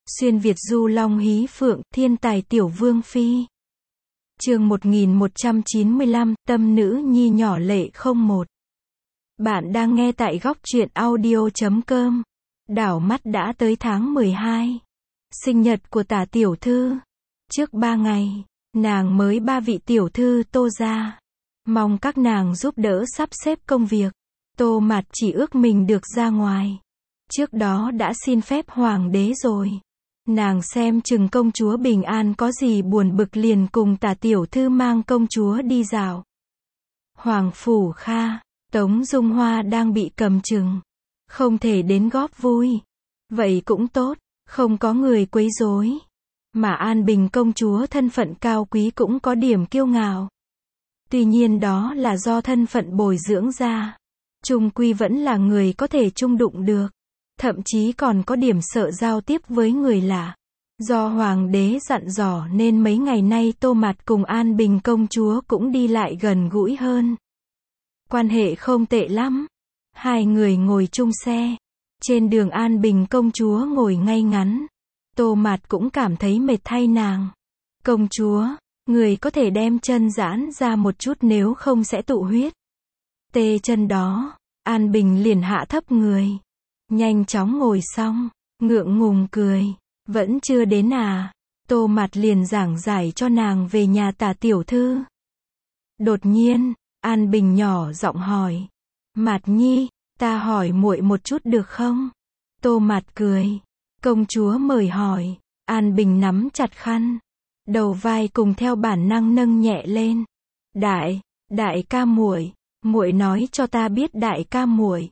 Xuyên Việt du long hí phượng, thiên tài tiểu vương phi. Chương 1195, tâm nữ nhi nhỏ lệ 01. Bạn đang nghe tại góc truyện audio.com. Đảo mắt đã tới tháng 12. Sinh nhật của Tả tiểu thư. Trước 3 ngày, nàng mới 3 vị tiểu thư Tô gia. Mong các nàng giúp đỡ sắp xếp công việc. Tô Mạt chỉ ước mình được ra ngoài. Trước đó đã xin phép hoàng đế rồi. Nàng xem chừng công chúa bình an có gì buồn bực liền cùng Tả tiểu thư mang công chúa đi dạo. Hoàng phủ Kha, Tống Dung Hoa đang bị cầm chừng. Không thể đến góp vui. Vậy cũng tốt, không có người quấy rối. Mà An Bình công chúa thân phận cao quý cũng có điểm kiêu ngạo. Tuy nhiên đó là do thân phận bồi dưỡng ra. Chung quy vẫn là người có thể chung đụng được. Thậm chí còn có điểm sợ giao tiếp với người lạ. Do hoàng đế dặn dò nên mấy ngày nay Tô Mạt cùng An Bình công chúa cũng đi lại gần gũi hơn. Quan hệ không tệ lắm. Hai người ngồi chung xe. Trên đường An Bình công chúa ngồi ngay ngắn. Tô Mạt cũng cảm thấy mệt thay nàng. Công chúa, người có thể đem chân giãn ra một chút nếu không sẽ tụ huyết. Tê chân đó. An Bình liền hạ thấp người. Nhanh chóng ngồi xong. Ngượng ngùng cười. Vẫn chưa đến à? Tô Mạt liền giảng giải cho nàng về nhà Tả tiểu thư. Đột nhiên, An Bình nhỏ giọng hỏi. Mạt nhi, ta hỏi muội một chút được không? Tô Mạt cười. Công chúa mời hỏi. An Bình nắm chặt khăn. Đầu vai cùng theo bản năng nâng nhẹ lên. Đại ca muội, muội nói cho ta biết đại ca muội.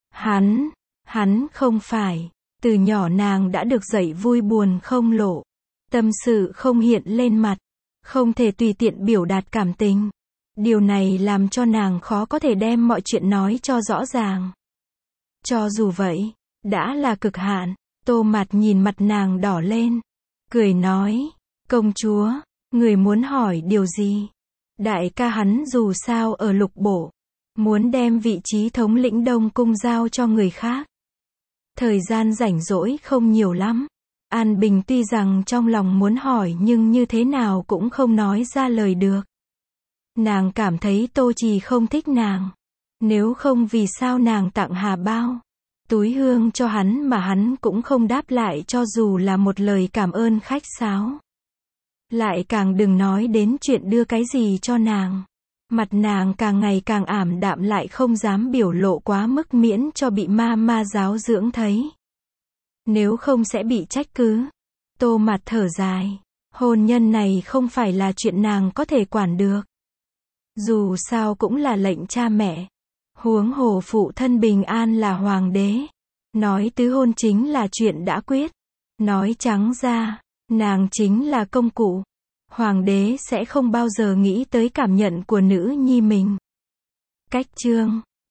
Hắn không phải. Từ nhỏ nàng đã được dạy vui buồn không lộ. Tâm sự không hiện lên mặt. Không thể tùy tiện biểu đạt cảm tình. Điều này làm cho nàng khó có thể đem mọi chuyện nói cho rõ ràng. Cho dù vậy, đã là cực hạn. Tô Mạt nhìn mặt nàng đỏ lên. Cười nói. Công chúa, người muốn hỏi điều gì? Đại ca hắn dù sao ở lục bộ. Muốn đem vị trí thống lĩnh Đông Cung giao cho người khác. Thời gian rảnh rỗi không nhiều lắm. An Bình tuy rằng trong lòng muốn hỏi nhưng như thế nào cũng không nói ra lời được. Nàng cảm thấy Tô Trì không thích nàng. Nếu không vì sao nàng tặng hà bao, túi hương cho hắn mà hắn cũng không đáp lại cho dù là một lời cảm ơn khách sáo. Lại càng đừng nói đến chuyện đưa cái gì cho nàng. Mặt nàng càng ngày càng ảm đạm lại không dám biểu lộ quá mức miễn cho bị ma giáo dưỡng thấy. Nếu không sẽ bị trách cứ. Tô Mạt thở dài. Hôn nhân này không phải là chuyện nàng có thể quản được. Dù sao cũng là lệnh cha mẹ. Huống hồ phụ thân bình an là hoàng đế. Nói tứ hôn chính là chuyện đã quyết. Nói trắng ra, nàng chính là công cụ. Hoàng đế sẽ không bao giờ nghĩ tới cảm nhận của nữ nhi mình. Cách chương